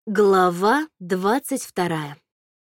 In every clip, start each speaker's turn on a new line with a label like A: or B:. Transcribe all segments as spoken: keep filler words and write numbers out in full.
A: Глава двадцать вторая.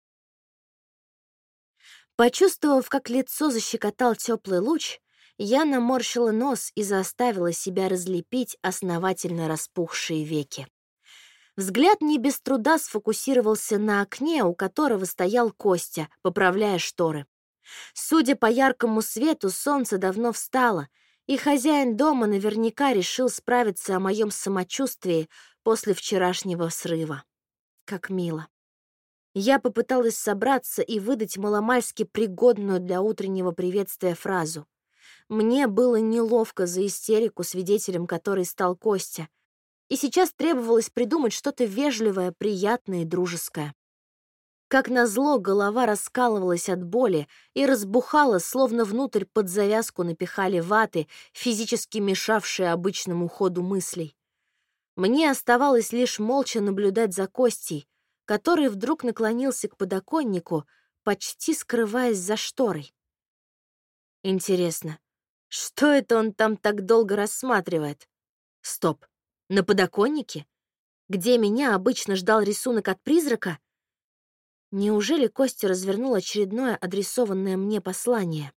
A: Почувствовав, как лицо защекотал теплый луч, я наморщила нос и заставила себя разлепить основательно распухшие веки. Взгляд не без труда сфокусировался на окне, у которого стоял Костя, поправляя шторы. Судя по яркому свету, солнце давно встало, и хозяин дома наверняка решил справиться о моем самочувствии после вчерашнего срыва. Как мило. Я попыталась собраться и выдать маломальски пригодную для утреннего приветствия фразу. Мне было неловко за истерику, свидетелем которой стал Костя, и сейчас требовалось придумать что-то вежливое, приятное и дружеское. Как назло, голова раскалывалась от боли и разбухала, словно внутрь под завязку напихали ваты, физически мешавшие обычному ходу мыслей. Мне оставалось лишь молча наблюдать за Костей, который вдруг наклонился к подоконнику, почти скрываясь за шторой. Интересно, что это он там так долго рассматривает? Стоп, на подоконнике? Где меня обычно ждал рисунок от призрака? Неужели Костя развернул очередное адресованное мне послание?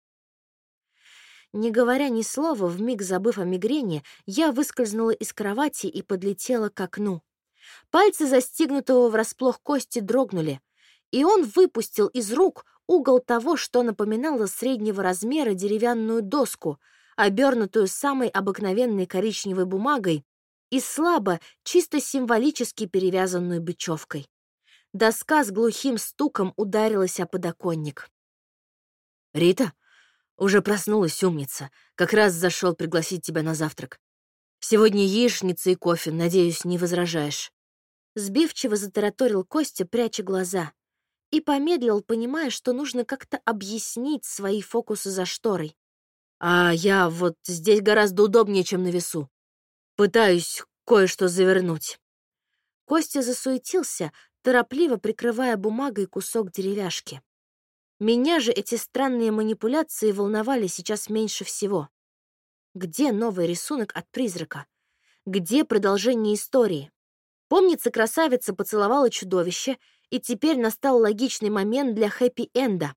A: Не говоря ни слова, вмиг забыв о мигрени, я выскользнула из кровати и подлетела к окну. Пальцы застигнутого врасплох Кости дрогнули, и он выпустил из рук угол того, что напоминало среднего размера деревянную доску, обернутую самой обыкновенной коричневой бумагой и слабо, чисто символически перевязанную бечевкой. Доска с глухим стуком ударилась о подоконник. «Рита? Уже проснулась, умница. Как раз зашел пригласить тебя на завтрак. Сегодня яичница и кофе, надеюсь, не возражаешь». Сбивчиво затараторил Костя, пряча глаза, и помедлил, понимая, что нужно как-то объяснить свои фокусы за шторой. «А я вот здесь гораздо удобнее, чем на весу. Пытаюсь кое-что завернуть». Костя засуетился, торопливо прикрывая бумагой кусок деревяшки. Меня же эти странные манипуляции волновали сейчас меньше всего. Где новый рисунок от призрака? Где продолжение истории? Помнится, красавица поцеловала чудовище, и теперь настал логичный момент для хэппи-энда.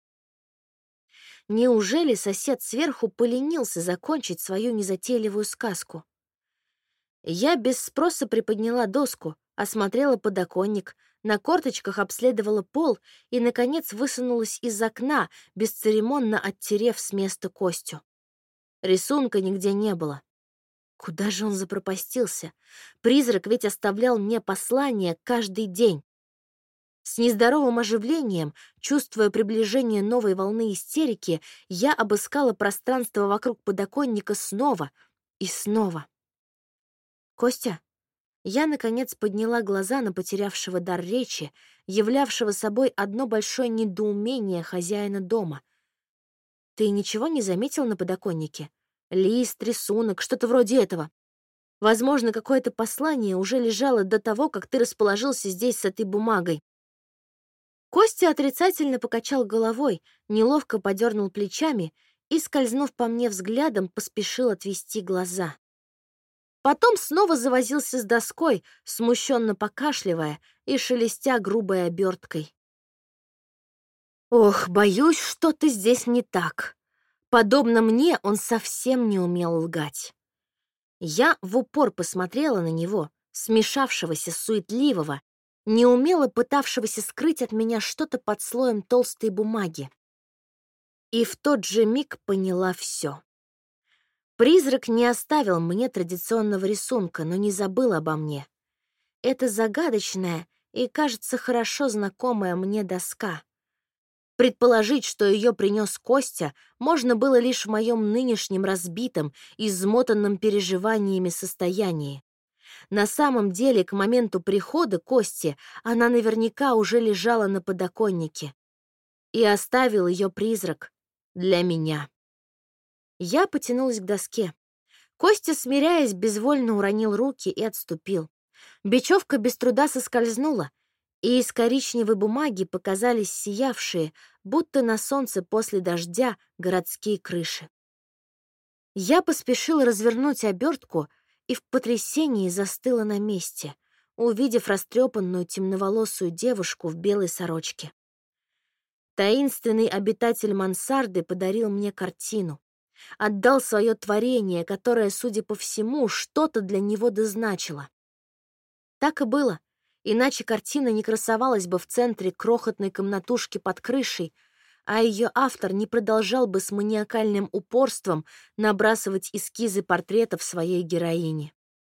A: Неужели сосед сверху поленился закончить свою незатейливую сказку? Я без спроса приподняла доску, осмотрела подоконник, на корточках обследовала пол и, наконец, высунулась из окна, бесцеремонно оттерев с места Костю. Рисунка нигде не было. Куда же он запропастился? Призрак ведь оставлял мне послание каждый день. С нездоровым оживлением, чувствуя приближение новой волны истерики, я обыскала пространство вокруг подоконника снова и снова. «Костя?» Я, наконец, подняла глаза на потерявшего дар речи, являвшего собой одно большое недоумение хозяина дома. «Ты ничего не заметил на подоконнике? Лист, рисунок, что-то вроде этого. Возможно, какое-то послание уже лежало до того, как ты расположился здесь с этой бумагой». Костя отрицательно покачал головой, неловко подернул плечами и, скользнув по мне взглядом, поспешил отвести глаза. Потом снова завозился с доской, смущенно покашливая и шелестя грубой оберткой. «Ох, боюсь, что-то здесь не так. Подобно мне, он совсем не умел лгать». Я в упор посмотрела на него, смешавшегося, суетливого, неумело пытавшегося скрыть от меня что-то под слоем толстой бумаги. И в тот же миг поняла все. Призрак не оставил мне традиционного рисунка, но не забыл обо мне. Это загадочная и, кажется, хорошо знакомая мне доска. Предположить, что ее принес Костя, можно было лишь в моем нынешнем разбитом, измотанном переживаниями состоянии. На самом деле, к моменту прихода Кости она наверняка уже лежала на подоконнике. И оставил ее призрак для меня. Я потянулась к доске. Костя, смиряясь, безвольно уронил руки и отступил. Бечевка без труда соскользнула, и из коричневой бумаги показались сиявшие, будто на солнце после дождя, городские крыши. Я поспешила развернуть обертку и в потрясении застыла на месте. увидев растрепанную темноволосую девушку в белой сорочке. Таинственный обитатель мансарды подарил мне картину, отдал свое творение, которое, судя по всему, что-то для него дозначило. Так и было, иначе картина не красовалась бы в центре крохотной комнатушки под крышей, а ее автор не продолжал бы с маниакальным упорством набрасывать эскизы портретов своей героини.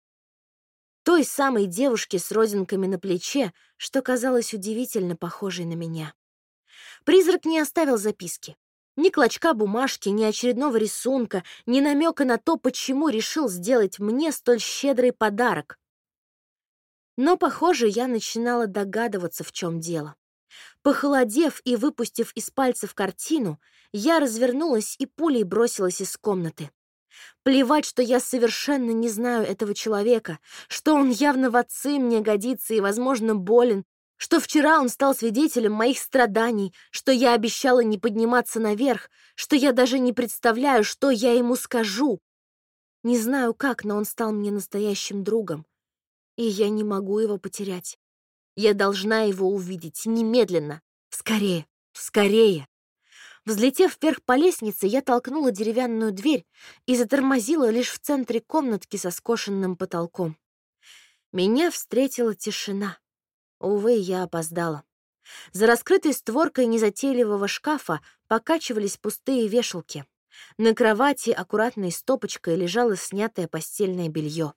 A: Той самой девушки с родинками на плече, что казалось удивительно похожей на меня. Призрак не оставил записки. Ни клочка бумажки, ни очередного рисунка, ни намека на то, почему решил сделать мне столь щедрый подарок. Но, похоже, я начинала догадываться, в чем дело. Похолодев и выпустив из пальцев картину, я развернулась и пулей бросилась из комнаты. Плевать, что я совершенно не знаю этого человека, что он явно в отцы мне годится и, возможно, болен, что вчера он стал свидетелем моих страданий, что я обещала не подниматься наверх, что я даже не представляю, что я ему скажу. Не знаю как, но он стал мне настоящим другом, и я не могу его потерять. Я должна его увидеть немедленно. Скорее, скорее. Взлетев вверх по лестнице, я толкнула деревянную дверь и затормозила лишь в центре комнатки со скошенным потолком. Меня встретила тишина. Увы, я опоздала. За раскрытой створкой незатейливого шкафа покачивались пустые вешалки. На кровати аккуратной стопочкой лежало снятое постельное белье.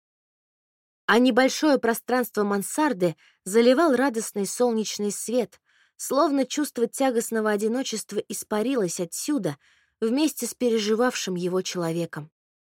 A: А небольшое пространство мансарды заливал радостный солнечный свет, словно чувство тягостного одиночества испарилось отсюда вместе с переживавшим его человеком.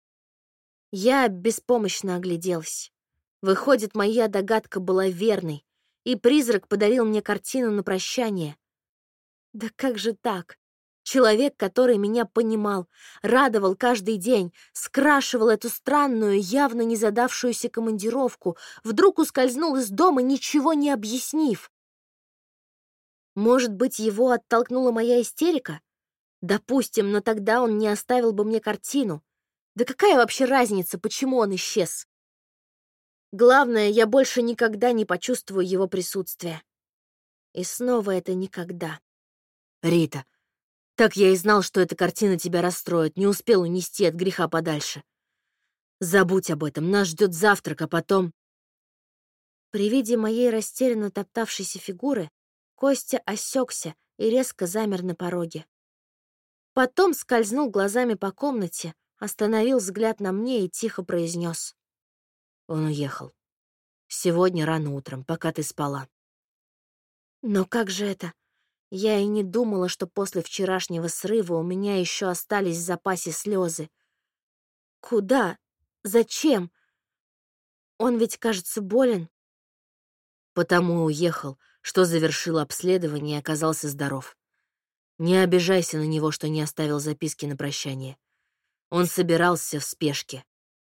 A: Я беспомощно огляделась. Выходит, моя догадка была верной, и призрак подарил мне картину на прощание. Да как же так? Человек, который меня понимал, радовал каждый день, скрашивал эту странную, явно не задавшуюся командировку, вдруг ускользнул из дома, ничего не объяснив. Может быть, его оттолкнула моя истерика? Допустим, но тогда он не оставил бы мне картину. Да какая вообще разница, почему он исчез? Главное, я больше никогда не почувствую его присутствие. И снова это никогда.
B: Рита, так я и знал, что эта картина тебя расстроит, не успел унести от греха подальше. Забудь об этом, нас ждет завтрак, а потом...
A: При виде моей растерянно топтавшейся фигуры Костя осекся и резко замер на пороге. Потом скользнул глазами по комнате, остановил взгляд на мне и тихо произнес:
B: Он уехал. Сегодня рано утром, пока ты спала.
A: Но как же это? Я и не думала, что после вчерашнего срыва у меня еще остались в запасе слезы. Куда? Зачем? Он ведь, кажется, болен.
B: Потому уехал, что завершил обследование и оказался здоров. Не обижайся на него, что не оставил записки на прощание. Он собирался в спешке.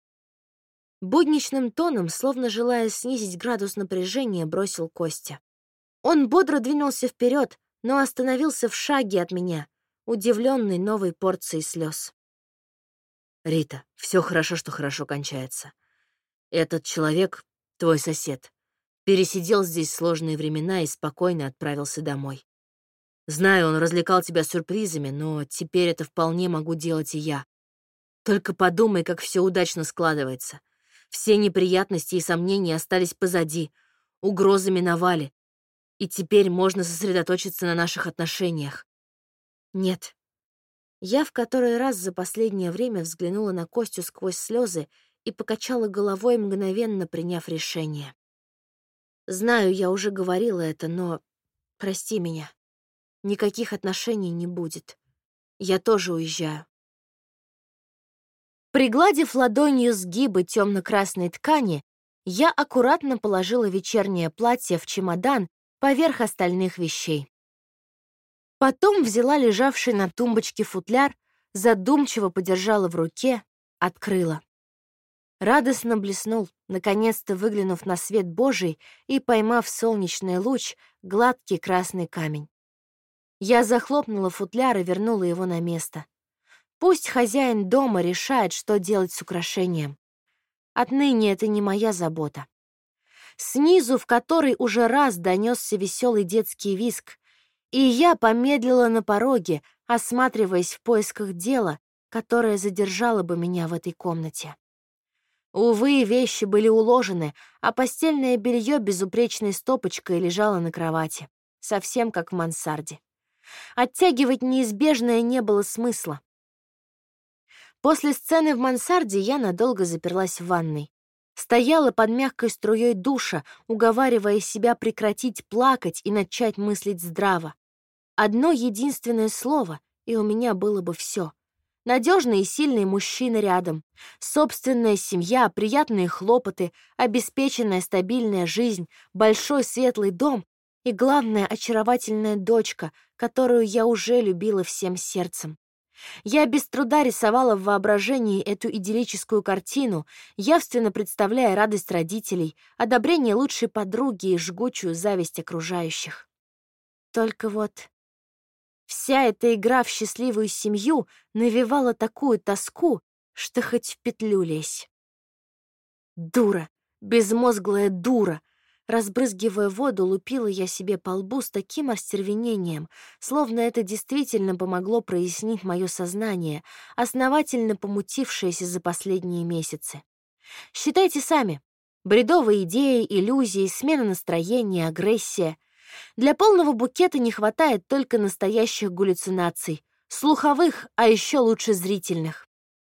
A: Будничным тоном, словно желая снизить градус напряжения, бросил Костя. Он бодро двинулся вперед, но остановился в шаге от меня, удивленный новой порцией слез.
B: Рита, все хорошо, что хорошо кончается. Этот человек, твой сосед, пересидел здесь сложные времена и спокойно отправился домой. Знаю, он развлекал тебя сюрпризами, но теперь это вполне могу делать и я. Только подумай, как все удачно складывается. Все неприятности и сомнения остались позади, угрозы миновали, и теперь можно сосредоточиться на наших отношениях.
A: Нет. Я в который раз за последнее время взглянула на Костю сквозь слезы и покачала головой, мгновенно приняв решение. Знаю, я уже говорила это, но прости меня. Никаких отношений не будет. Я тоже уезжаю. Пригладив ладонью сгибы темно-красной ткани, я аккуратно положила вечернее платье в чемодан поверх остальных вещей. Потом взяла лежавший на тумбочке футляр, задумчиво подержала в руке, открыла. Радостно блеснул, наконец-то выглянув на свет Божий и поймав солнечный луч, гладкий красный камень. Я захлопнула футляр и вернула его на место. Пусть хозяин дома решает, что делать с украшением. Отныне это не моя забота. снизу в который уже раз донесся веселый детский визг, и я помедлила на пороге, осматриваясь в поисках дела, которое задержало бы меня в этой комнате. Увы, вещи были уложены, а постельное белье безупречной стопочкой лежало на кровати, совсем как в мансарде. Оттягивать неизбежное не было смысла. После сцены в мансарде я надолго заперлась в ванной. Стояла под мягкой струей душа, уговаривая себя прекратить плакать и начать мыслить здраво. Одно единственное слово, и у меня было бы все. Надежный и сильный мужчина рядом, собственная семья, приятные хлопоты, обеспеченная стабильная жизнь, большой светлый дом и, главное, очаровательная дочка, которую я уже любила всем сердцем. Я без труда рисовала в воображении эту идиллическую картину, явственно представляя радость родителей, одобрение лучшей подруги и жгучую зависть окружающих. Только вот вся эта игра в счастливую семью навевала такую тоску, что хоть в петлю лезь. Дура, безмозглая дура! Разбрызгивая воду, лупила я себе по лбу с таким остервенением, словно это действительно помогло прояснить мое сознание, основательно помутившееся за последние месяцы. Считайте сами. Бредовые идеи, иллюзии, смена настроения, агрессия. Для полного букета не хватает только настоящих галлюцинаций, слуховых, а еще лучше зрительных.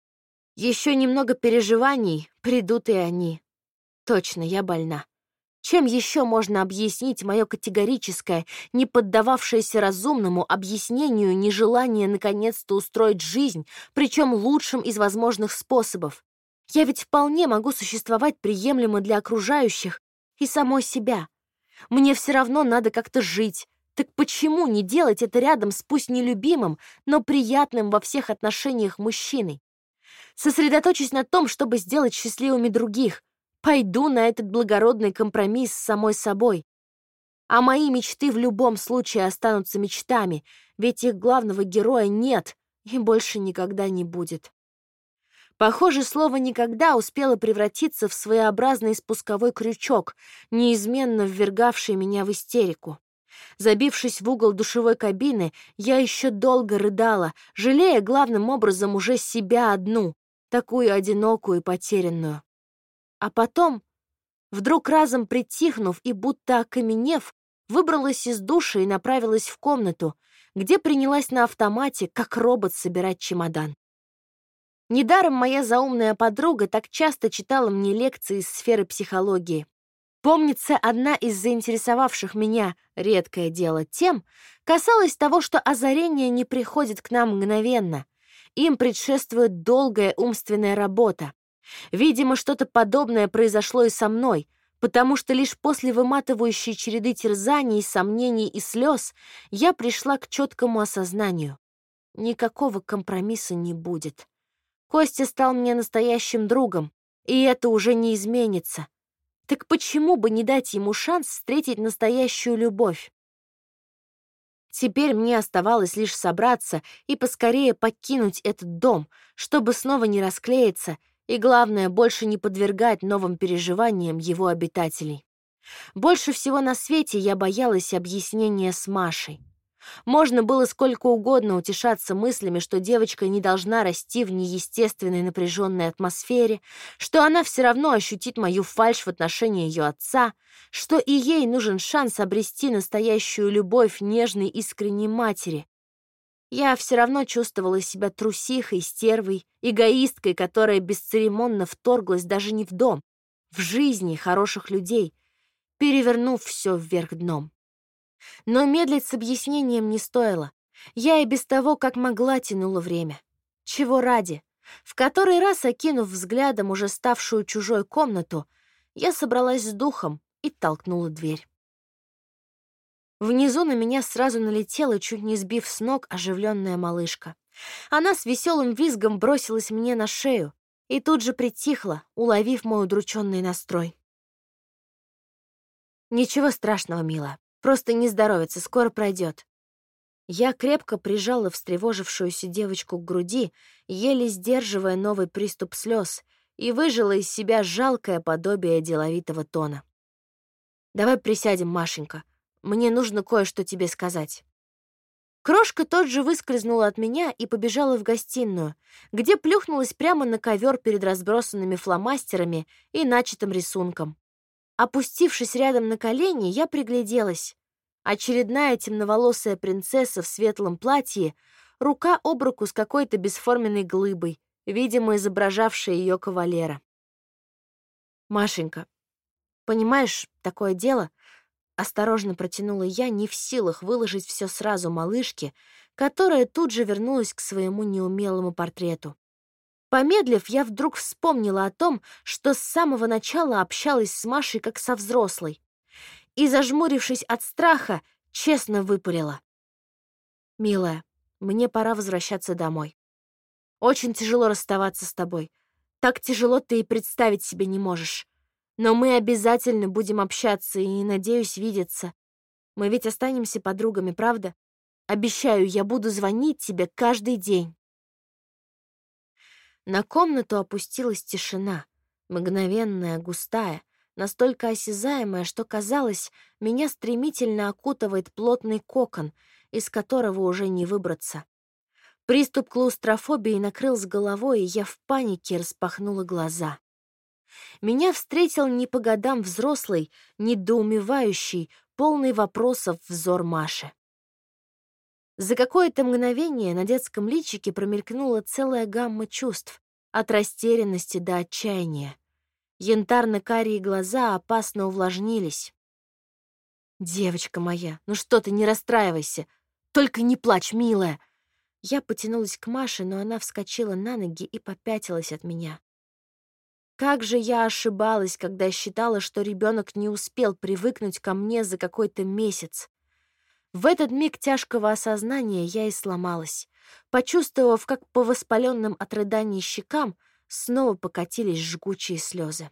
A: Еще немного переживаний, придут и они. Точно, я больна. Чем еще можно объяснить мое категорическое, не поддававшееся разумному объяснению нежелание наконец-то устроить жизнь, причем лучшим из возможных способов? Я ведь вполне могу существовать приемлемо для окружающих и самой себя. Мне все равно надо как-то жить. Так почему не делать это рядом с пусть нелюбимым, но приятным во всех отношениях мужчиной? Сосредоточусь на том, чтобы сделать счастливыми других. Пойду на этот благородный компромисс с самой собой. А мои мечты в любом случае останутся мечтами, ведь их главного героя нет и больше никогда не будет. Похоже, слово «никогда» успело превратиться в своеобразный спусковой крючок, неизменно ввергавший меня в истерику. Забившись в угол душевой кабины, я еще долго рыдала, жалея главным образом уже себя одну, такую одинокую и потерянную. А потом, вдруг разом притихнув и будто окаменев, выбралась из душа и направилась в комнату, где принялась на автомате, как робот, собирать чемодан. Недаром моя заумная подруга так часто читала мне лекции из сферы психологии. Помнится, одна из заинтересовавших меня, редкое дело, тем касалась того, что озарение не приходит к нам мгновенно. Им предшествует долгая умственная работа. Видимо, что-то подобное произошло и со мной, потому что лишь после выматывающей череды терзаний, сомнений и слез я пришла к четкому осознанию. Никакого компромисса не будет. Костя стал мне настоящим другом, и это уже не изменится. Так почему бы не дать ему шанс встретить настоящую любовь? Теперь мне оставалось лишь собраться и поскорее покинуть этот дом, чтобы снова не расклеиться и, главное, больше не подвергать новым переживаниям его обитателей. Больше всего на свете я боялась объяснения с Машей. Можно было сколько угодно утешаться мыслями, что девочка не должна расти в неестественной напряженной атмосфере, что она все равно ощутит мою фальшь в отношении ее отца, что и ей нужен шанс обрести настоящую любовь нежной искренней матери. Я все равно чувствовала себя трусихой, стервой, эгоисткой, которая бесцеремонно вторглась даже не в дом, в жизни хороших людей, перевернув все вверх дном. Но медлить с объяснением не стоило. Я и без того, как могла, тянула время. Чего ради? В который раз, окинув взглядом уже ставшую чужой комнату, я собралась с духом и толкнула дверь. Внизу на меня сразу налетела, чуть не сбив с ног, оживленная малышка. Она с веселым визгом бросилась мне на шею и тут же притихла, уловив мой удрученный настрой. «Ничего страшного, мила. Просто не здоровится, скоро пройдет». Я крепко прижала встревожившуюся девочку к груди, еле сдерживая новый приступ слез, и выжила из себя жалкое подобие деловитого тона. Давай присядем, Машенька. Мне нужно кое-что тебе сказать». Крошка тот же выскользнула от меня и побежала в гостиную, где плюхнулась прямо на ковер перед разбросанными фломастерами и начатым рисунком. Опустившись рядом на колени, я пригляделась. Очередная темноволосая принцесса в светлом платье, рука об руку с какой-то бесформенной глыбой, видимо, изображавшая ее кавалера. «Машенька, понимаешь, такое дело...» Осторожно протянула я, не в силах выложить все сразу малышке, которая тут же вернулась к своему неумелому портрету. Помедлив, я вдруг вспомнила о том, что с самого начала общалась с Машей как со взрослой, и, зажмурившись от страха, честно выпалила: «Милая, мне пора возвращаться домой. Очень тяжело расставаться с тобой. Так тяжело ты и представить себе не можешь. Но мы обязательно будем общаться и, надеюсь, видеться. Мы ведь останемся подругами, правда? Обещаю, я буду звонить тебе каждый день». На комнату опустилась тишина, мгновенная, густая, настолько осязаемая, что, казалось, меня стремительно окутывает плотный кокон, из которого уже не выбраться. Приступ клаустрофобии накрыл с головой, и я в панике распахнула глаза. Меня встретил не по годам взрослый, недоумевающий, полный вопросов взор Маши. За какое-то мгновение на детском личике промелькнула целая гамма чувств, от растерянности до отчаяния. Янтарно-карие глаза опасно увлажнились. «Девочка моя, ну что ты, не расстраивайся! Только не плачь, милая!» Я потянулась к Маше, но она вскочила на ноги и попятилась от меня. Как же я ошибалась, когда считала, что ребенок не успел привыкнуть ко мне за какой-то месяц. В этот миг тяжкого осознания я и сломалась, почувствовав, как по воспаленным от рыданий щекам снова покатились жгучие слезы.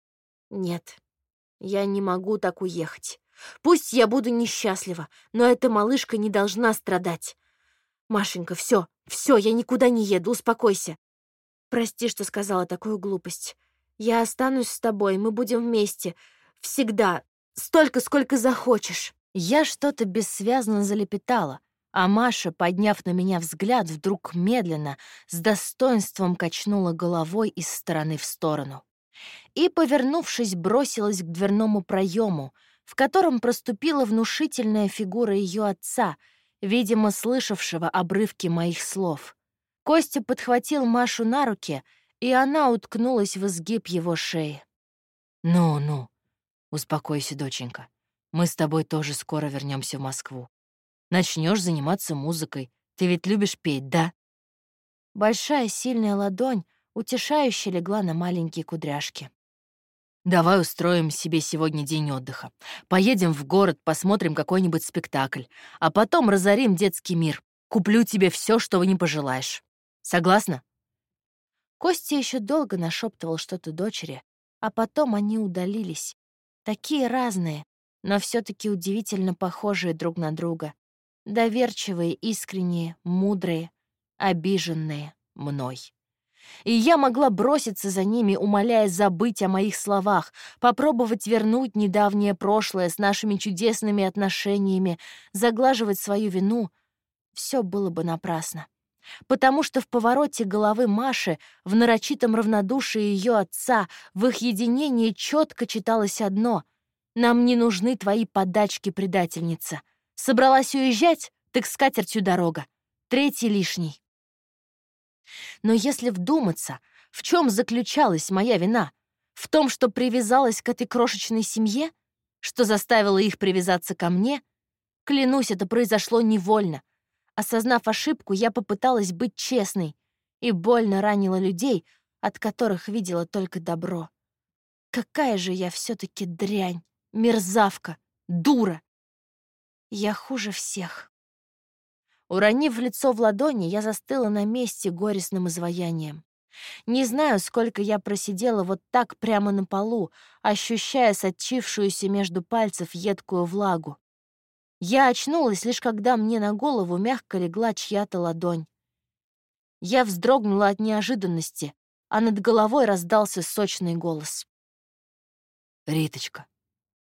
A: Нет, я не могу так уехать. Пусть я буду несчастлива, но эта малышка не должна страдать. Машенька, все, все, я никуда не еду, успокойся. Прости, что сказала такую глупость. Я останусь с тобой, мы будем вместе. Всегда. Столько, сколько захочешь». Я что-то бессвязно залепетала, а Маша, подняв на меня взгляд, вдруг медленно, с достоинством качнула головой из стороны в сторону и, повернувшись, бросилась к дверному проему, в котором проступила внушительная фигура ее отца, видимо, слышавшего обрывки моих слов. Костя подхватил Машу на руки, и она уткнулась в изгиб его шеи. «Ну-ну, успокойся, доченька. Мы с тобой тоже скоро вернемся в Москву. Начнешь заниматься музыкой. Ты ведь любишь петь, да?» Большая сильная ладонь утешающе легла на маленькие кудряшки. «Давай устроим себе сегодня день отдыха. Поедем в город, посмотрим какой-нибудь спектакль, а потом разорим детский мир. Куплю тебе все, что не пожелаешь. Согласна?» Костя еще долго нашептывал что-то дочери, а потом они удалились. Такие разные, но все-таки удивительно похожие друг на друга. Доверчивые, искренние, мудрые, обиженные мной. И я могла броситься за ними, умоляя забыть о моих словах, попробовать вернуть недавнее прошлое с нашими чудесными отношениями, заглаживать свою вину. Все было бы напрасно. Потому что в повороте головы Маши, в нарочитом равнодушии ее отца, в их единении четко читалось одно: «Нам не нужны твои подачки, предательница. Собралась уезжать? Так с катертью дорога. Третий лишний». Но если вдуматься, в чем заключалась моя вина? В том, что привязалась к этой крошечной семье? Что заставило их привязаться ко мне? Клянусь, это произошло невольно. Осознав ошибку, я попыталась быть честной и больно ранила людей, от которых видела только добро. Какая же я все-таки дрянь, мерзавка, дура! Я хуже всех. Уронив лицо в ладони, я застыла на месте горестным изваянием. Не знаю, сколько я просидела вот так прямо на полу, ощущая сочившуюся между пальцев едкую влагу. Я очнулась, лишь когда мне на голову мягко легла чья-то ладонь. Я вздрогнула от неожиданности, а над головой раздался сочный голос. «Риточка,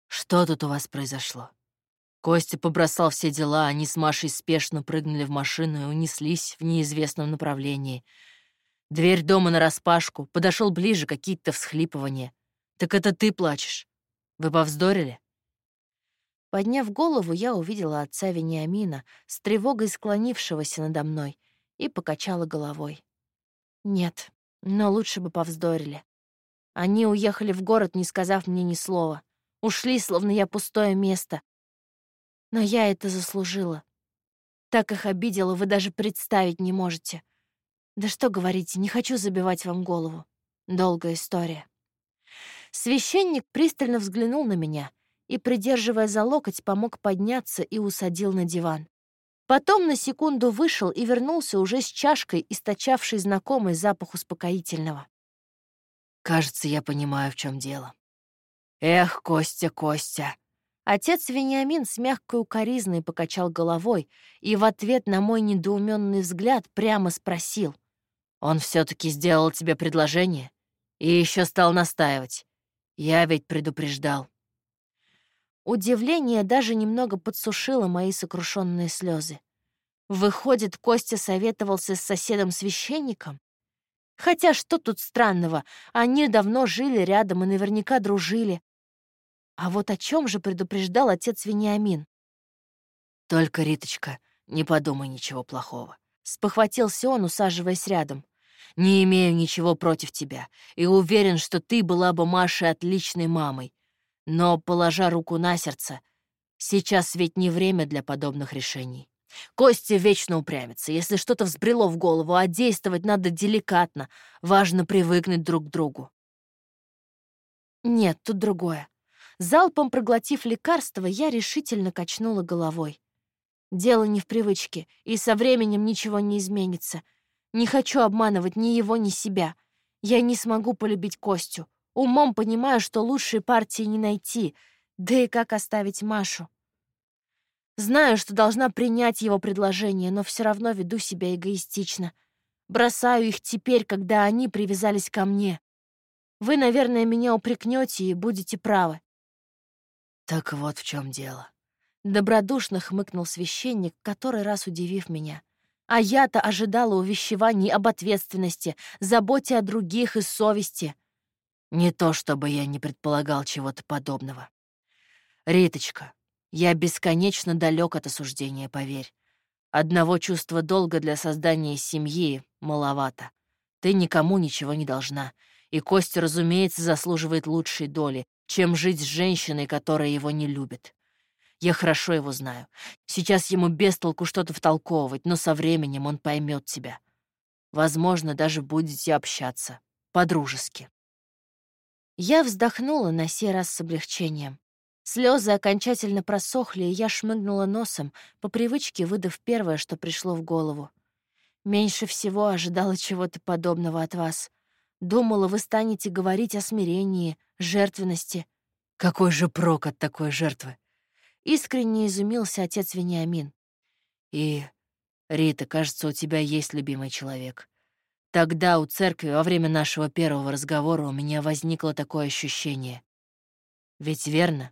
B: Что тут у вас произошло? Костя побросал все дела, они с Машей спешно прыгнули в машину и унеслись в неизвестном направлении. Дверь дома нараспашку, подошел ближе, какие-то всхлипывания. «Так это ты плачешь? Вы повздорили?»
A: Подняв голову, я увидела отца Вениамина, с тревогой склонившегося надо мной, и покачала головой. Нет, но лучше бы повздорили. Они уехали в город, не сказав мне ни слова. Ушли, словно я пустое место. Но я это заслужила. Так их обидела, вы даже представить не можете. Да что говорите, не хочу забивать вам голову. Долгая история. Священник пристально взглянул на меня и, придерживая за локоть, помог подняться и усадил на диван. Потом на секунду вышел и вернулся уже с чашкой, источавшей знакомый запах успокоительного.
B: «Кажется, я понимаю, в чем дело. Эх, Костя, Костя!»
A: Отец Вениамин с мягкой укоризной покачал головой и в ответ на мой недоуменный взгляд прямо спросил.
B: «Он все-таки сделал тебе предложение и еще стал настаивать. Я ведь предупреждал».
A: Удивление даже немного подсушило мои сокрушенные слезы. Выходит, Костя советовался с соседом-священником? Хотя что тут странного? Они давно жили рядом и наверняка дружили. А вот о чем же предупреждал отец Вениамин?
B: «Только, Риточка, не подумай ничего плохого»,
A: — спохватился он, усаживаясь рядом.
B: «Не имею ничего против тебя и уверен, что ты была бы Маше отличной мамой. Но, положа руку на сердце, сейчас ведь не время для подобных решений. Костя вечно упрямится, если что-то взбрело в голову, а действовать надо деликатно, важно привыкнуть друг к другу».
A: Нет, тут другое. Залпом проглотив лекарство, я решительно качнула головой. Дело не в привычке, и со временем ничего не изменится. Не хочу обманывать ни его, ни себя. Я не смогу полюбить Костю. Умом понимаю, что лучшей партии не найти, да и как оставить Машу. Знаю, что должна принять его предложение, но все равно веду себя эгоистично. Бросаю их теперь, когда они привязались ко мне. Вы, наверное, меня упрекнете и будете правы.
B: «Так вот в чем дело»,
A: — добродушно хмыкнул священник, который раз удивив меня. А я-то ожидала увещеваний об ответственности, заботе о других и совести.
B: «Не то чтобы я не предполагал чего-то подобного. Риточка, я бесконечно далек от осуждения, поверь. Одного чувства долга для создания семьи маловато. Ты никому ничего не должна, и Костя, разумеется, заслуживает лучшей доли, чем жить с женщиной, которая его не любит. Я хорошо его знаю. Сейчас ему без толку что-то втолковывать, но со временем он поймет тебя. Возможно, даже будете общаться. По-дружески».
A: Я вздохнула на сей раз с облегчением. Слезы окончательно просохли, и я шмыгнула носом, по привычке выдав первое, что пришло в голову. Меньше всего ожидала чего-то подобного от вас. Думала, вы станете говорить о смирении, жертвенности.
B: «Какой же прок от такой жертвы?»
A: Искренне изумился отец Вениамин.
B: «И, Рита, кажется, у тебя есть любимый человек. Тогда у церкви во время нашего первого разговора у меня возникло такое ощущение. Ведь верно?»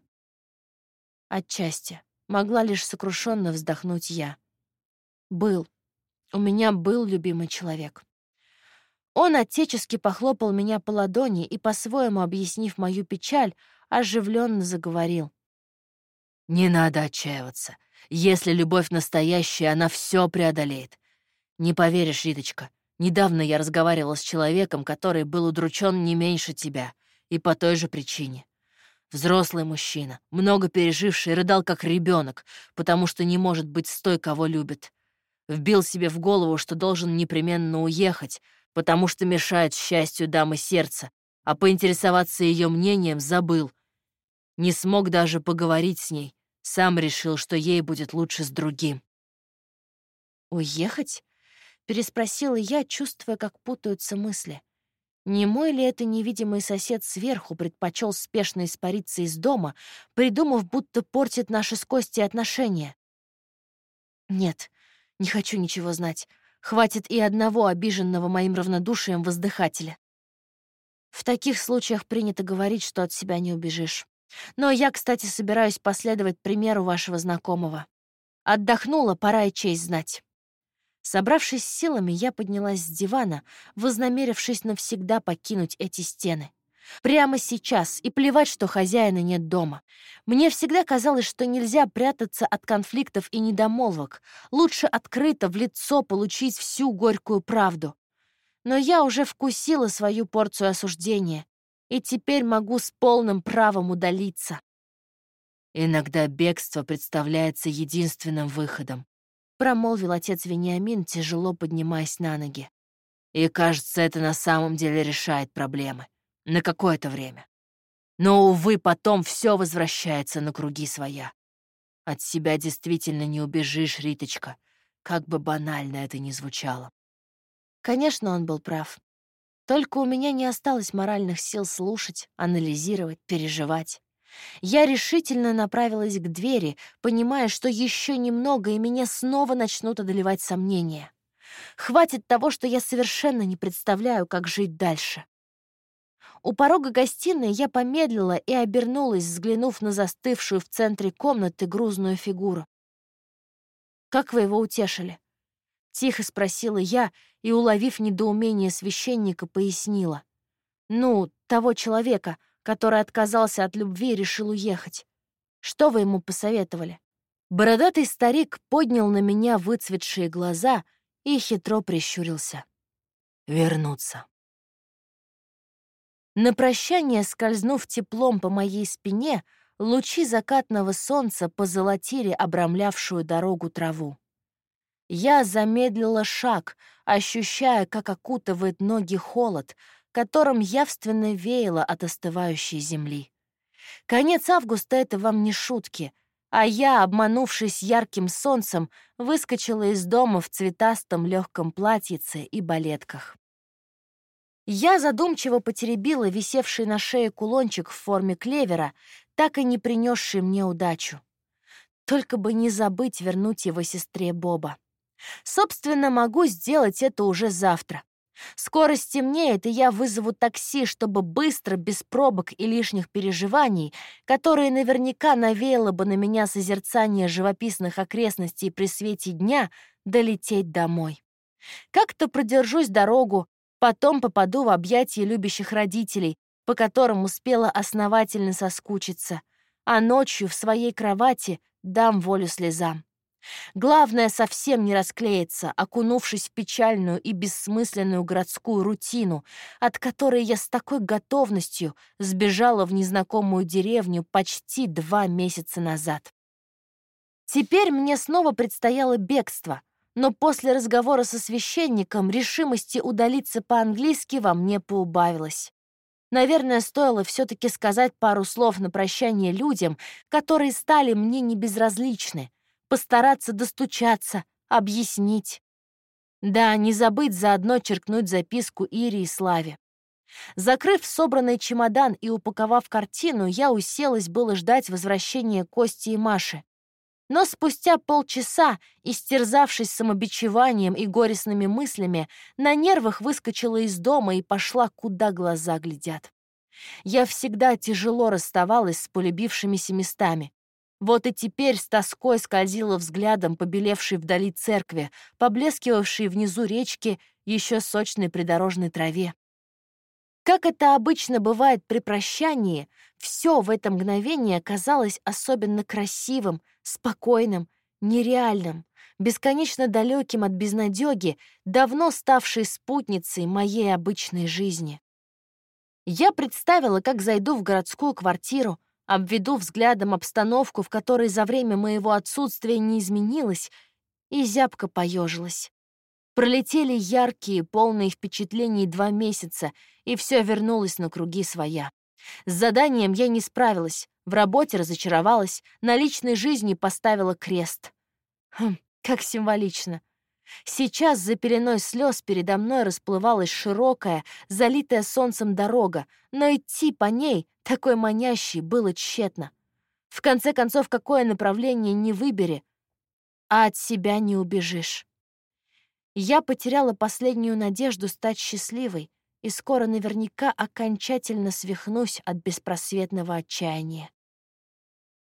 A: Отчасти. Могла лишь сокрушенно вздохнуть я. Был. У меня был любимый человек. Он отечески похлопал меня по ладони и, по-своему объяснив мою печаль, оживленно заговорил.
B: «Не надо отчаиваться. Если любовь настоящая, она все преодолеет. Не поверишь, Риточка, недавно я разговаривала с человеком, который был удручен не меньше тебя, и по той же причине. Взрослый мужчина, много переживший, рыдал как ребенок, потому что не может быть с той, кого любит. Вбил себе в голову, что должен непременно уехать, потому что мешает счастью дамы сердца, а поинтересоваться ее мнением забыл. Не смог даже поговорить с ней, сам решил, что ей будет лучше с другим».
A: «Уехать?» — переспросила я, чувствуя, как путаются мысли. Не мой ли это невидимый сосед сверху предпочел спешно испариться из дома, придумав, будто портит наши с Костей отношения? Нет, не хочу ничего знать. Хватит и одного обиженного моим равнодушием воздыхателя. В таких случаях принято говорить, что от себя не убежишь. Но я, кстати, собираюсь последовать примеру вашего знакомого. Отдохнула, пора и честь знать». Собравшись с силами, я поднялась с дивана, вознамерившись навсегда покинуть эти стены. Прямо сейчас, и плевать, что хозяина нет дома. Мне всегда казалось, что нельзя прятаться от конфликтов и недомолвок. Лучше открыто в лицо получить всю горькую правду. Но я уже вкусила свою порцию осуждения, и теперь могу с полным правом удалиться.
B: «Иногда бегство представляется единственным выходом», — промолвил отец Вениамин, тяжело поднимаясь на ноги. «И, кажется, это на самом деле решает проблемы. На какое-то время. Но, увы, потом все возвращается на круги своя. От себя действительно не убежишь, Риточка, как бы банально это ни звучало».
A: Конечно, он был прав. Только у меня не осталось моральных сил слушать, анализировать, переживать. Я решительно направилась к двери, понимая, что еще немного, и меня снова начнут одолевать сомнения. Хватит того, что я совершенно не представляю, как жить дальше. У порога гостиной я помедлила и обернулась, взглянув на застывшую в центре комнаты грузную фигуру. «Как вы его утешили?» — тихо спросила я и, уловив недоумение священника, пояснила. «Ну, того человека, который отказался от любви и решил уехать. Что вы ему посоветовали?» Бородатый старик поднял на меня выцветшие глаза и хитро прищурился.
B: «Вернуться».
A: На прощание, скользнув теплом по моей спине, лучи закатного солнца позолотили обрамлявшую дорогу траву. Я замедлила шаг, ощущая, как окутывает ноги холод, которым явственно веяло от остывающей земли. Конец августа — это вам не шутки, а я, обманувшись ярким солнцем, выскочила из дома в цветастом легком платьице и балетках. Я задумчиво потеребила висевший на шее кулончик в форме клевера, так и не принесший мне удачу. Только бы не забыть вернуть его сестре Боба. Собственно, могу сделать это уже завтра. Скоро стемнеет, и я вызову такси, чтобы быстро, без пробок и лишних переживаний, которые наверняка навеяло бы на меня созерцание живописных окрестностей при свете дня, долететь домой. Как-то продержусь дорогу, потом попаду в объятия любящих родителей, по которым успела основательно соскучиться, а ночью в своей кровати дам волю слезам. Главное, совсем не расклеиться, окунувшись в печальную и бессмысленную городскую рутину, от которой я с такой готовностью сбежала в незнакомую деревню почти два месяца назад. Теперь мне снова предстояло бегство, но после разговора со священником решимости удалиться по-английски во мне поубавилось. Наверное, стоило все-таки сказать пару слов на прощание людям, которые стали мне небезразличны, постараться достучаться, объяснить. Да, не забыть заодно черкнуть записку Ире и Славе. Закрыв собранный чемодан и упаковав картину, я уселась было ждать возвращения Кости и Маши. Но спустя полчаса, истерзавшись самобичеванием и горестными мыслями, на нервах выскочила из дома и пошла, куда глаза глядят. Я всегда тяжело расставалась с полюбившимися местами. Вот и теперь с тоской скользила взглядом побелевшей вдали церкви, поблескивавшей внизу речки еще сочной придорожной траве. Как это обычно бывает при прощании, все в это мгновение казалось особенно красивым, спокойным, нереальным, бесконечно далеким от безнадёги, давно ставшей спутницей моей обычной жизни. Я представила, как зайду в городскую квартиру, обведу взглядом обстановку, в которой за время моего отсутствия не изменилась, и зябко поежилась. Пролетели яркие, полные впечатлений два месяца, и все вернулось на круги своя. С заданием я не справилась, в работе разочаровалась, на личной жизни поставила крест. Хм, как символично. Сейчас за пеленой слез передо мной расплывалась широкая, залитая солнцем дорога, но идти по ней, такой манящей, было тщетно. В конце концов, какое направление не выбери, а от себя не убежишь. Я потеряла последнюю надежду стать счастливой и скоро наверняка окончательно свихнусь от беспросветного отчаяния.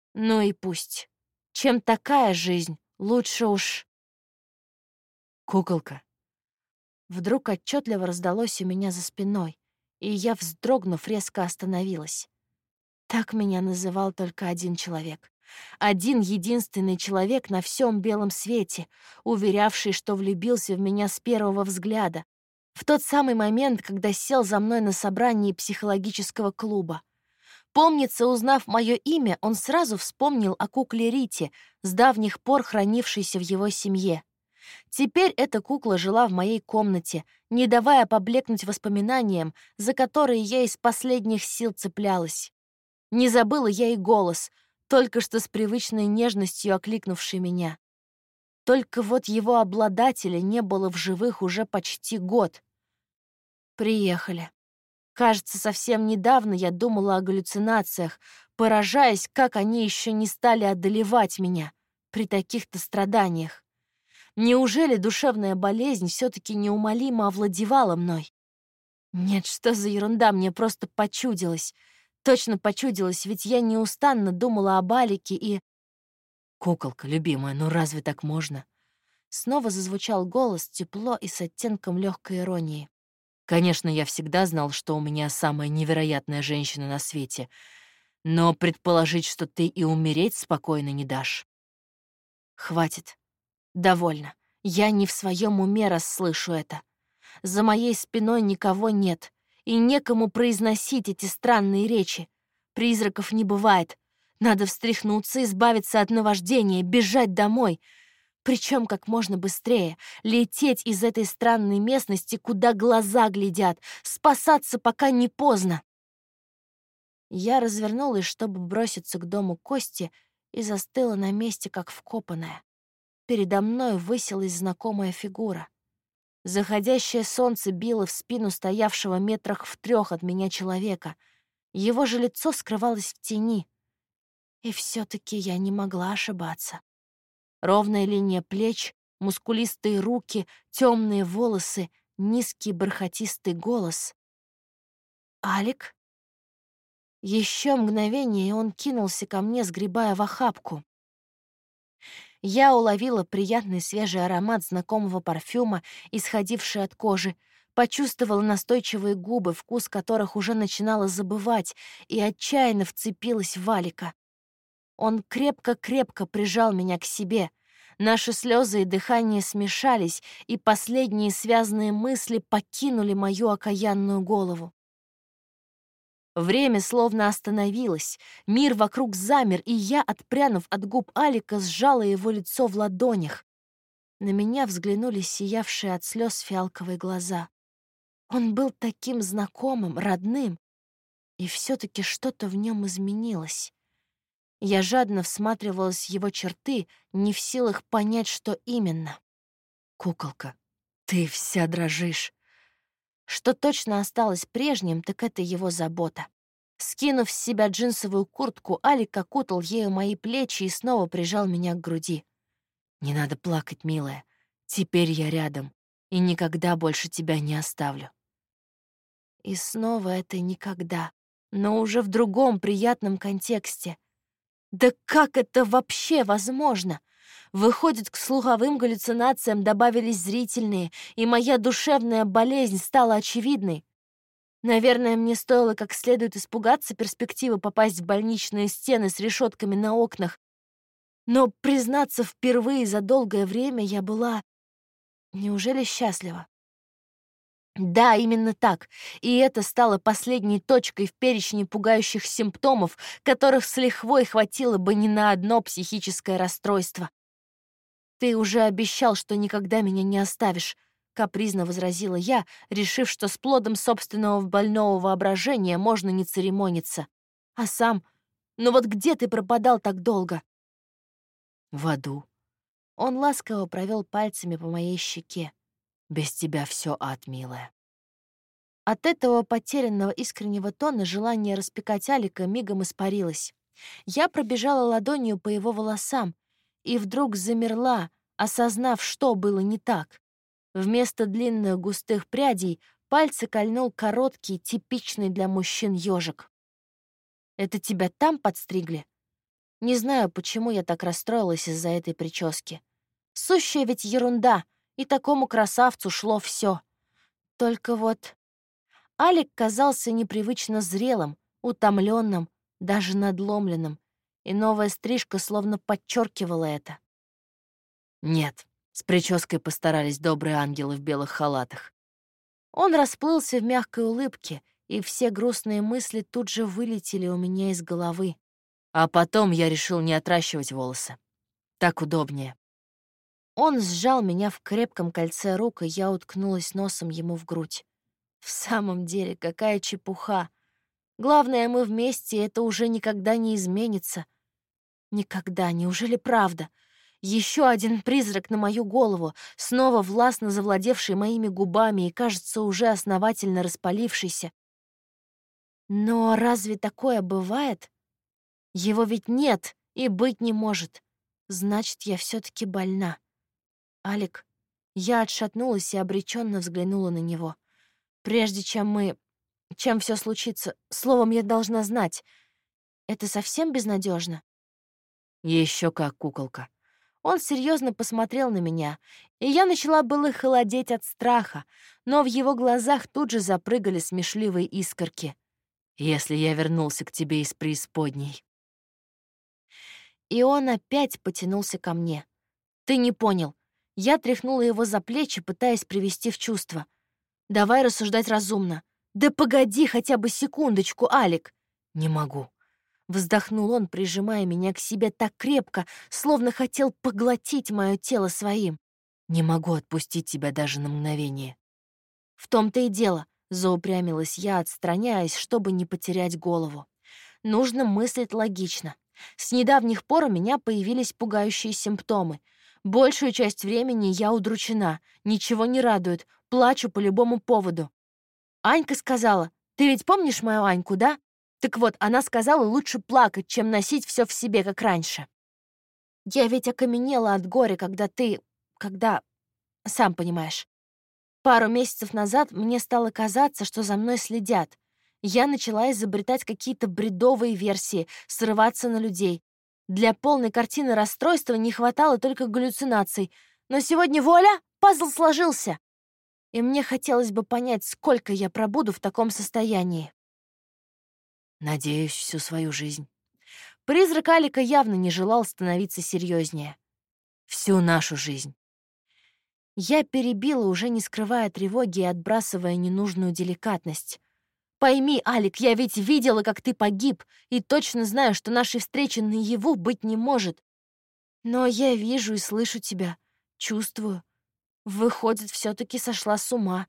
A: Ну и пусть. Чем такая жизнь, лучше уж...
B: Куколка.
A: Вдруг отчетливо раздалось у меня за спиной, и я, вздрогнув, резко остановилась. Так меня называл только один человек. Один единственный человек на всем белом свете, уверявший, что влюбился в меня с первого взгляда, в тот самый момент, когда сел за мной на собрании психологического клуба. Помнится, узнав мое имя, он сразу вспомнил о кукле Рите, с давних пор хранившейся в его семье. Теперь эта кукла жила в моей комнате, не давая поблекнуть воспоминаниям, за которые я из последних сил цеплялась. Не забыла я и голос, только что с привычной нежностью окликнувший меня. Только вот его обладателя не было в живых уже почти год. Приехали. Кажется, совсем недавно я думала о галлюцинациях, поражаясь, как они еще не стали одолевать меня при таких-то страданиях. Неужели душевная болезнь все-таки неумолимо овладевала мной? Нет, что за ерунда, мне просто почудилось. Точно почудилось, ведь я неустанно думала об Алике и...
B: Куколка, любимая, ну разве так можно?
A: Снова зазвучал голос тепло и с оттенком легкой иронии.
B: Конечно, я всегда знал, что у меня самая невероятная женщина на свете, но предположить, что ты и умереть спокойно не дашь.
A: Хватит. Довольно. Я не в своем уме расслышу это. За моей спиной никого нет, и некому произносить эти странные речи. Призраков не бывает. Надо встряхнуться, избавиться от наваждения, бежать домой. Причем как можно быстрее, лететь из этой странной местности, куда глаза глядят, спасаться, пока не поздно. Я развернулась, чтобы броситься к дому Кости, и застыла на месте, как вкопанная. Передо мной высилась знакомая фигура. Заходящее солнце било в спину стоявшего метрах в трех от меня человека. Его же лицо скрывалось в тени. И все-таки я не могла ошибаться. Ровная линия плеч, мускулистые руки, темные волосы, низкий бархатистый голос. «Алик?» Еще мгновение, и он кинулся ко мне, сгребая в охапку. Я уловила приятный свежий аромат знакомого парфюма, исходивший от кожи, почувствовала настойчивые губы, вкус которых уже начинала забывать, и отчаянно вцепилась в Алика. Он крепко-крепко прижал меня к себе. Наши слезы и дыхание смешались, и последние связанные мысли покинули мою окаянную голову. Время словно остановилось, мир вокруг замер, и я, отпрянув от губ Алика, сжала его лицо в ладонях. На меня взглянули сиявшие от слез фиалковые глаза. Он был таким знакомым, родным, и все-таки что-то в нем изменилось. Я жадно всматривалась в его черты, не в силах понять, что именно.
B: Куколка, ты вся дрожишь.
A: Что точно осталось прежним, так это его забота. Скинув с себя джинсовую куртку, Алик окутал ею мои плечи и снова прижал меня к груди.
B: Не надо плакать, милая. Теперь я рядом и никогда больше тебя не оставлю.
A: И снова это никогда, но уже в другом приятном контексте. Да как это вообще возможно? Выходит, к слуховым галлюцинациям добавились зрительные, и моя душевная болезнь стала очевидной. Наверное, мне стоило как следует испугаться перспективы попасть в больничные стены с решетками на окнах. Но, признаться, впервые за долгое время я была... Неужели счастлива? Да, именно так. И это стало последней точкой в перечне пугающих симптомов, которых с лихвой хватило бы не на одно психическое расстройство. «Ты уже обещал, что никогда меня не оставишь», — капризно возразила я, решив, что с плодом собственного больного воображения можно не церемониться. «А сам? Ну вот где ты пропадал так долго?»
B: В аду.
A: Он ласково провел пальцами по моей щеке.
B: Без тебя все ад, милая.
A: От этого потерянного искреннего тона желание распекать Алика мигом испарилось. Я пробежала ладонью по его волосам и вдруг замерла, осознав, что было не так. Вместо длинных густых прядей пальцы кольнул короткий, типичный для мужчин ёжик. «Это тебя там подстригли?» Не знаю, почему я так расстроилась из-за этой прически. Сущая ведь ерунда, и такому красавцу шло все. Только вот Алик казался непривычно зрелым, утомленным, даже надломленным, и новая стрижка словно подчеркивала это.
B: Нет, с прической постарались добрые ангелы в белых халатах.
A: Он расплылся в мягкой улыбке, и все грустные мысли тут же вылетели у меня из головы.
B: А потом я решил не отращивать волосы. Так удобнее.
A: Он сжал меня в крепком кольце рук, и я уткнулась носом ему в грудь. В самом деле, какая чепуха. Главное, мы вместе, и это уже никогда не изменится. Никогда, неужели правда? Еще один призрак на мою голову, снова властно завладевший моими губами и, кажется, уже основательно распалившийся. Но разве такое бывает? Его ведь нет и быть не может. Значит, я все-таки больна. Алик, я отшатнулась и обреченно взглянула на него. Прежде чем мы... чем все случится, словом, я должна знать. Это совсем безнадежно.
B: Еще как, куколка.
A: Он серьезно посмотрел на меня, и я начала было холодеть от страха, но в его глазах тут же запрыгали смешливые искорки.
B: Если я вернулся к тебе из преисподней.
A: И он опять потянулся ко мне. Ты не понял. Я тряхнула его за плечи, пытаясь привести в чувство. Давай рассуждать разумно. Да погоди хотя бы секундочку, Алик.
B: Не могу.
A: Вздохнул он, прижимая меня к себе так крепко, словно хотел поглотить мое тело своим.
B: Не могу отпустить тебя даже на мгновение.
A: В том-то и дело, заупрямилась я, отстраняясь, чтобы не потерять голову. Нужно мыслить логично. С недавних пор у меня появились пугающие симптомы. Большую часть времени я удручена, ничего не радует, плачу по любому поводу. Анька сказала, ты ведь помнишь мою Аньку, да? Так вот, она сказала, лучше плакать, чем носить все в себе, как раньше. Я ведь окаменела от горя, когда ты... когда... сам понимаешь. Пару месяцев назад мне стало казаться, что за мной следят. Я начала изобретать какие-то бредовые версии, срываться на людей. Для полной картины расстройства не хватало только галлюцинаций. Но сегодня вуаля, пазл сложился. И мне хотелось бы понять, сколько я пробуду в таком состоянии.
B: Надеюсь, всю свою жизнь.
A: Призрак Алика явно не желал становиться серьезнее.
B: Всю нашу жизнь.
A: Я перебила, уже не скрывая тревоги и отбрасывая ненужную деликатность. Пойми, Алик, я ведь видела, как ты погиб, и точно знаю, что нашей встречи наяву быть не может. Но я вижу и слышу тебя, чувствую. Выходит, все-таки сошла с ума.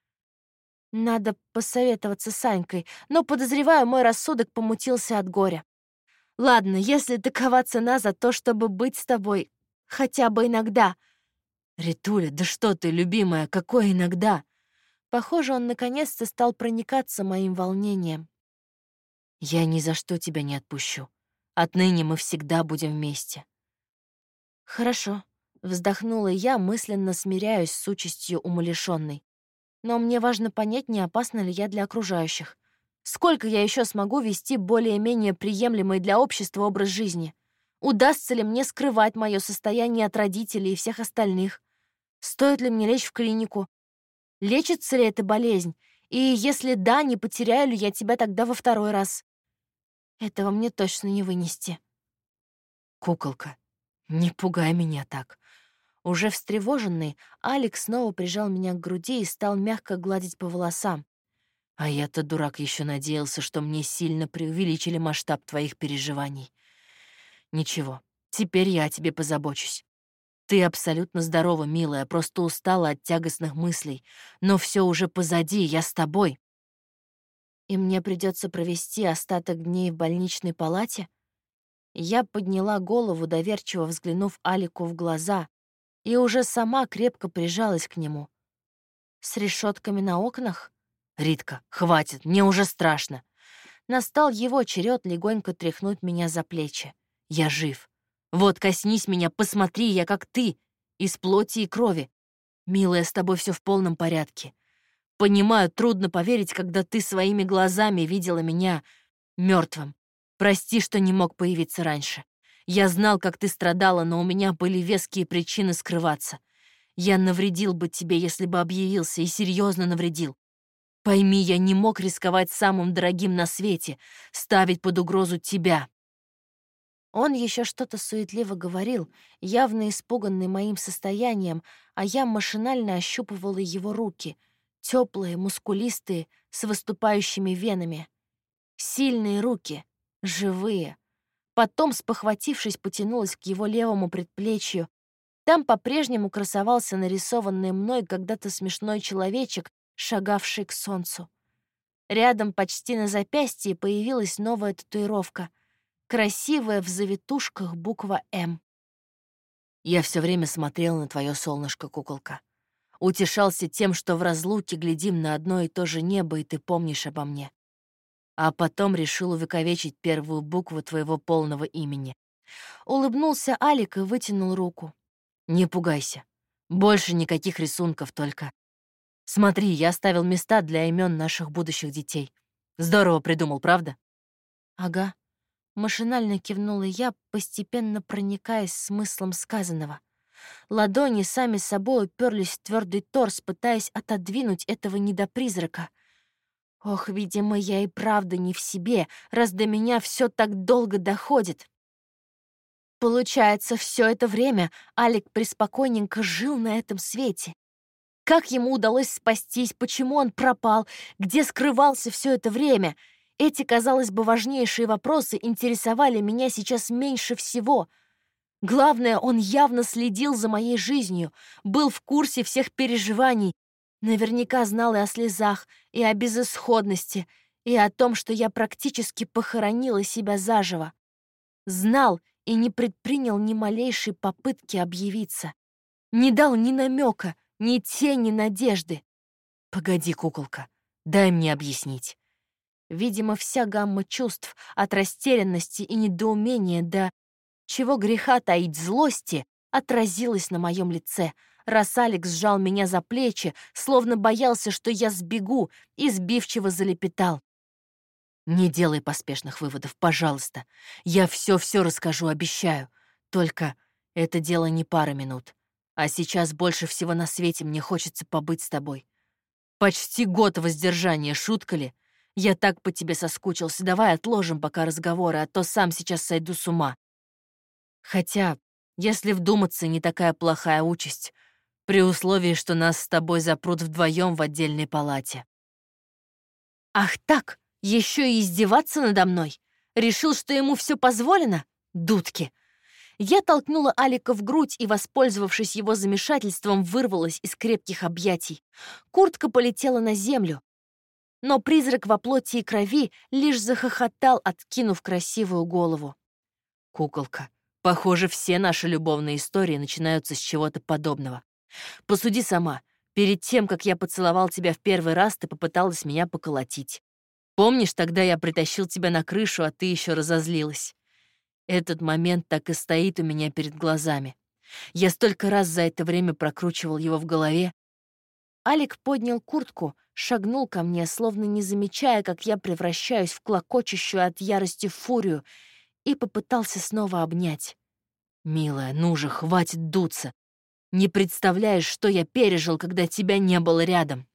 A: Надо посоветоваться с Анькой, но, подозреваю, мой рассудок помутился от горя. Ладно, если такова цена за то, чтобы быть с тобой хотя бы иногда.
B: Ритуля, да что ты, любимая, какое иногда?
A: Похоже, он наконец-то стал проникаться моим волнением.
B: Я ни за что тебя не отпущу. Отныне мы всегда будем вместе.
A: Хорошо, вздохнула я, мысленно смиряюсь с участью умалишенной. Но мне важно понять, не опасна ли я для окружающих. Сколько я еще смогу вести более-менее приемлемый для общества образ жизни? Удастся ли мне скрывать мое состояние от родителей и всех остальных? Стоит ли мне лечь в клинику? Лечится ли эта болезнь? И если да, не потеряю ли я тебя тогда во второй раз? Этого мне точно не вынести.
B: Куколка, не пугай меня так.
A: Уже встревоженный, Алекс снова прижал меня к груди и стал мягко гладить по волосам.
B: А я-то, дурак, еще надеялся, что мне сильно преувеличили масштаб твоих переживаний. Ничего, теперь я о тебе позабочусь. Ты абсолютно здорова, милая, просто устала от тягостных мыслей. Но все уже позади, я с тобой.
A: И мне придется провести остаток дней в больничной палате? Я подняла голову, доверчиво взглянув Алику в глаза, и уже сама крепко прижалась к нему. С решетками на окнах?
B: Ритка, хватит, мне уже страшно.
A: Настал его черед легонько тряхнуть меня за плечи.
B: Я жив. Вот, коснись меня, посмотри, я как ты, из плоти и крови. Милая, с тобой все в полном порядке. Понимаю, трудно поверить, когда ты своими глазами видела меня мертвым. Прости, что не мог появиться раньше. Я знал, как ты страдала, но у меня были веские причины скрываться. Я навредил бы тебе, если бы объявился, и серьезно навредил. Пойми, я не мог рисковать самым дорогим на свете, ставить под угрозу тебя».
A: Он еще что-то суетливо говорил, явно испуганный моим состоянием, а я машинально ощупывала его руки, теплые, мускулистые, с выступающими венами. Сильные руки, живые. Потом, спохватившись, потянулась к его левому предплечью. Там по-прежнему красовался нарисованный мной когда-то смешной человечек, шагавший к солнцу. Рядом, почти на запястье, появилась новая татуировка. Красивая в завитушках буква «М».
B: Я все время смотрел на твое солнышко, куколка. Утешался тем, что в разлуке глядим на одно и то же небо, и ты помнишь обо мне. А потом решил увековечить первую букву твоего полного имени.
A: Улыбнулся Алик и вытянул руку.
B: Не пугайся. Больше никаких рисунков только. Смотри, я оставил места для имен наших будущих детей. Здорово придумал, правда?
A: Ага. Машинально кивнула я, постепенно проникаясь смыслом сказанного. Ладони сами собой уперлись в твердый торс, пытаясь отодвинуть этого недопризрака. Ох, видимо, я и правда не в себе, раз до меня все так долго доходит. Получается, все это время Алик преспокойненько жил на этом свете. Как ему удалось спастись, почему он пропал, где скрывался все это время? Эти, казалось бы, важнейшие вопросы интересовали меня сейчас меньше всего. Главное, он явно следил за моей жизнью, был в курсе всех переживаний, наверняка знал и о слезах, и о безысходности, и о том, что я практически похоронила себя заживо. Знал и не предпринял ни малейшей попытки объявиться. Не дал ни намека, ни тени надежды.
B: Погоди, куколка, дай мне объяснить.
A: Видимо, вся гамма чувств, от растерянности и недоумения до, чего греха таить, злости, отразилась на моем лице, раз Алекс сжал меня за плечи, словно боялся, что я сбегу, и сбивчиво залепетал.
B: Не делай поспешных выводов, пожалуйста. Я все-все расскажу, обещаю. Только это дело не пара минут. А сейчас больше всего на свете мне хочется побыть с тобой. Почти год воздержания, шутка ли? Я так по тебе соскучился. Давай отложим пока разговоры, а то сам сейчас сойду с ума. Хотя, если вдуматься, не такая плохая участь, при условии, что нас с тобой запрут вдвоем в отдельной палате.
A: Ах так, еще и издеваться надо мной? Решил, что ему все позволено? Дудки. Я толкнула Алика в грудь и, воспользовавшись его замешательством, вырвалась из крепких объятий. Куртка полетела на землю. Но призрак во плоти и крови лишь захохотал, откинув красивую голову.
B: Куколка, похоже, все наши любовные истории начинаются с чего-то подобного. Посуди сама. Перед тем, как я поцеловал тебя в первый раз, ты попыталась меня поколотить. Помнишь, тогда я притащил тебя на крышу, а ты еще разозлилась? Этот момент так и стоит у меня перед глазами. Я столько раз за это время прокручивал его в голове.
A: Алик поднял куртку, шагнул ко мне, словно не замечая, как я превращаюсь в клокочущую от ярости фурию, и попытался снова обнять.
B: «Милая, ну же, хватит дуться. Не представляешь, что я пережил, когда тебя не было рядом».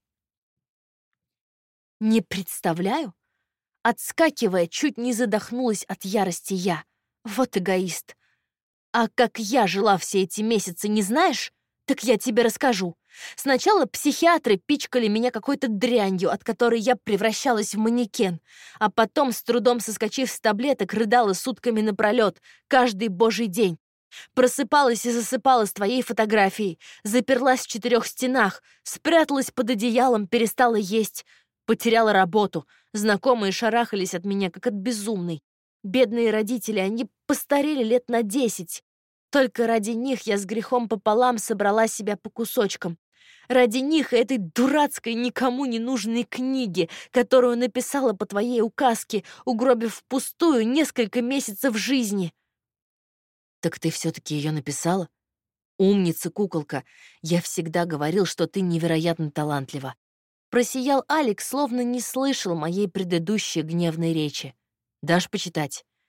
A: «Не представляю?» Отскакивая, чуть не задохнулась от ярости я. Вот эгоист. А как я жила все эти месяцы, не знаешь? Так я тебе расскажу. Сначала психиатры пичкали меня какой-то дрянью, от которой я превращалась в манекен, а потом, с трудом соскочив с таблеток, рыдала сутками напролет, каждый божий день. Просыпалась и засыпала с твоей фотографией, заперлась в четырех стенах, спряталась под одеялом, перестала есть, потеряла работу, знакомые шарахались от меня, как от безумной. Бедные родители, они постарели лет на десять. Только ради них я с грехом пополам собрала себя по кусочкам. Ради них и этой дурацкой, никому не нужной книги, которую написала по твоей указке, угробив впустую несколько месяцев жизни.
B: Так ты все-таки ее написала? Умница, куколка. Я всегда говорил, что ты невероятно талантлива.
A: Просиял Алекс, словно не слышал моей предыдущей гневной речи.
B: Дашь почитать?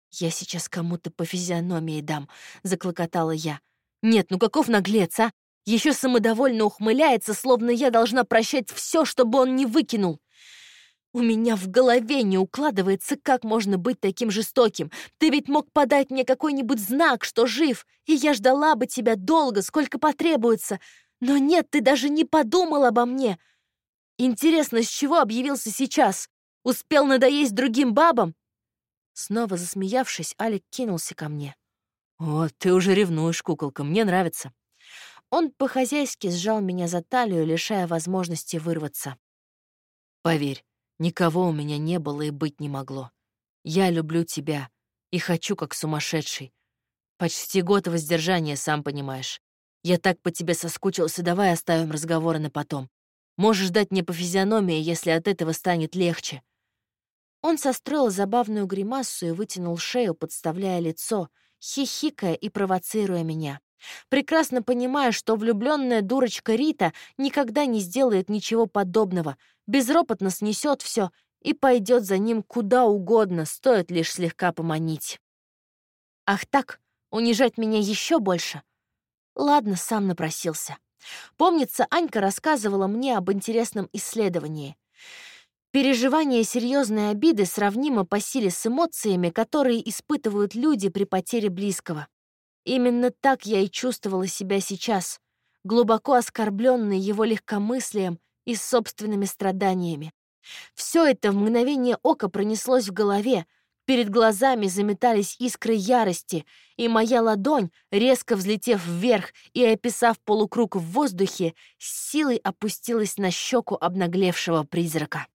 A: «Я сейчас кому-то по физиономии дам», — заклокотала я. «Нет, ну каков наглец, а? Еще самодовольно ухмыляется, словно я должна прощать все, чтобы он не выкинул. У меня в голове не укладывается, как можно быть таким жестоким. Ты ведь мог подать мне какой-нибудь знак, что жив, и я ждала бы тебя долго, сколько потребуется. Но нет, ты даже не подумал обо мне. Интересно, с чего объявился сейчас? Успел надоесть другим бабам?» Снова засмеявшись, Алик кинулся ко мне.
B: «О, ты уже ревнуешь, куколка, мне нравится».
A: Он по-хозяйски сжал меня за талию, лишая возможности вырваться.
B: «Поверь, никого у меня не было и быть не могло. Я люблю тебя и хочу, как сумасшедший. Почти год воздержания, сам понимаешь. Я так по тебе соскучился, давай оставим разговоры на потом. Можешь дать мне по физиономии, если от этого станет легче».
A: Он состроил забавную гримасу и вытянул шею, подставляя лицо, хихикая и провоцируя меня, прекрасно понимая, что влюбленная дурочка Рита никогда не сделает ничего подобного, безропотно снесет все и пойдет за ним куда угодно, стоит лишь слегка поманить. Ах так, унижать меня еще больше? Ладно, сам напросился. Помнится, Анька рассказывала мне об интересном исследовании. Переживание серьезной обиды сравнимо по силе с эмоциями, которые испытывают люди при потере близкого. Именно так я и чувствовала себя сейчас, глубоко оскорбленной его легкомыслием и собственными страданиями. Все это в мгновение ока пронеслось в голове, перед глазами заметались искры ярости, и моя ладонь, резко взлетев вверх и описав полукруг в воздухе, с силой опустилась на щеку обнаглевшего призрака.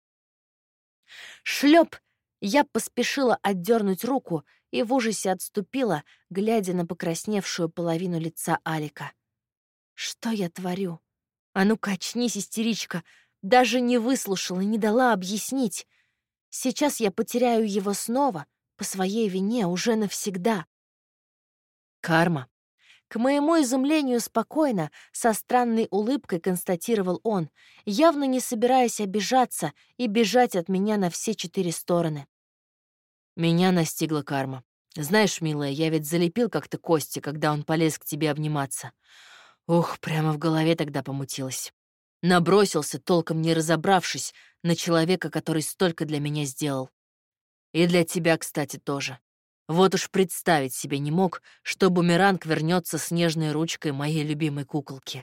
A: Шлеп! Я поспешила отдернуть руку и в ужасе отступила, глядя на покрасневшую половину лица Алика. Что я творю? А ну-ка, очнись, истеричка! Даже не выслушала, не дала объяснить. Сейчас я потеряю его снова, по своей вине, уже навсегда.
B: «Карма».
A: К моему изумлению спокойно, со странной улыбкой констатировал он, явно не собираясь обижаться и бежать от меня на все четыре стороны.
B: Меня настигла карма. Знаешь, милая, я ведь залепил как-то Кости, когда он полез к тебе обниматься. Ух, прямо в голове тогда помутилось. Набросился, толком не разобравшись, на человека, который столько для меня сделал. И для тебя, кстати, тоже. Вот уж представить себе не мог, что бумеранг вернется с нежной ручкой моей любимой куколки.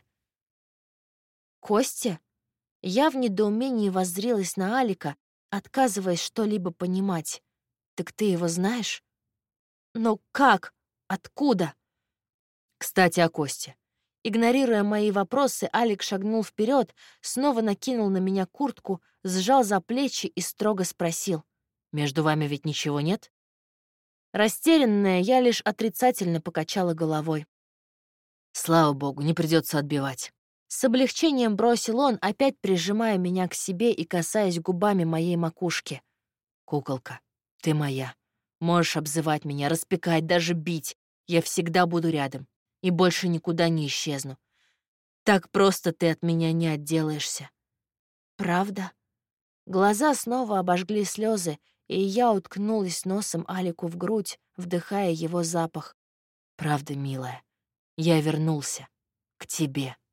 A: Костя? Я в недоумении воззрелась на Алика, отказываясь что-либо понимать. Так ты его знаешь? Но как? Откуда?
B: Кстати, о Косте.
A: Игнорируя мои вопросы, Алик шагнул вперед, снова накинул на меня куртку, сжал за плечи и строго спросил.
B: «Между вами ведь ничего нет?»
A: Растерянная, я лишь отрицательно покачала головой.
B: «Слава богу, не придется отбивать».
A: С облегчением бросил он, опять прижимая меня к себе и касаясь губами моей макушки.
B: «Куколка, ты моя. Можешь обзывать меня, распекать, даже бить. Я всегда буду рядом и больше никуда не исчезну. Так просто ты от меня не отделаешься».
A: «Правда?» Глаза снова обожгли слезы, и я уткнулась носом Алику в грудь, вдыхая его запах.
B: «Правда, милая, я вернулся к тебе».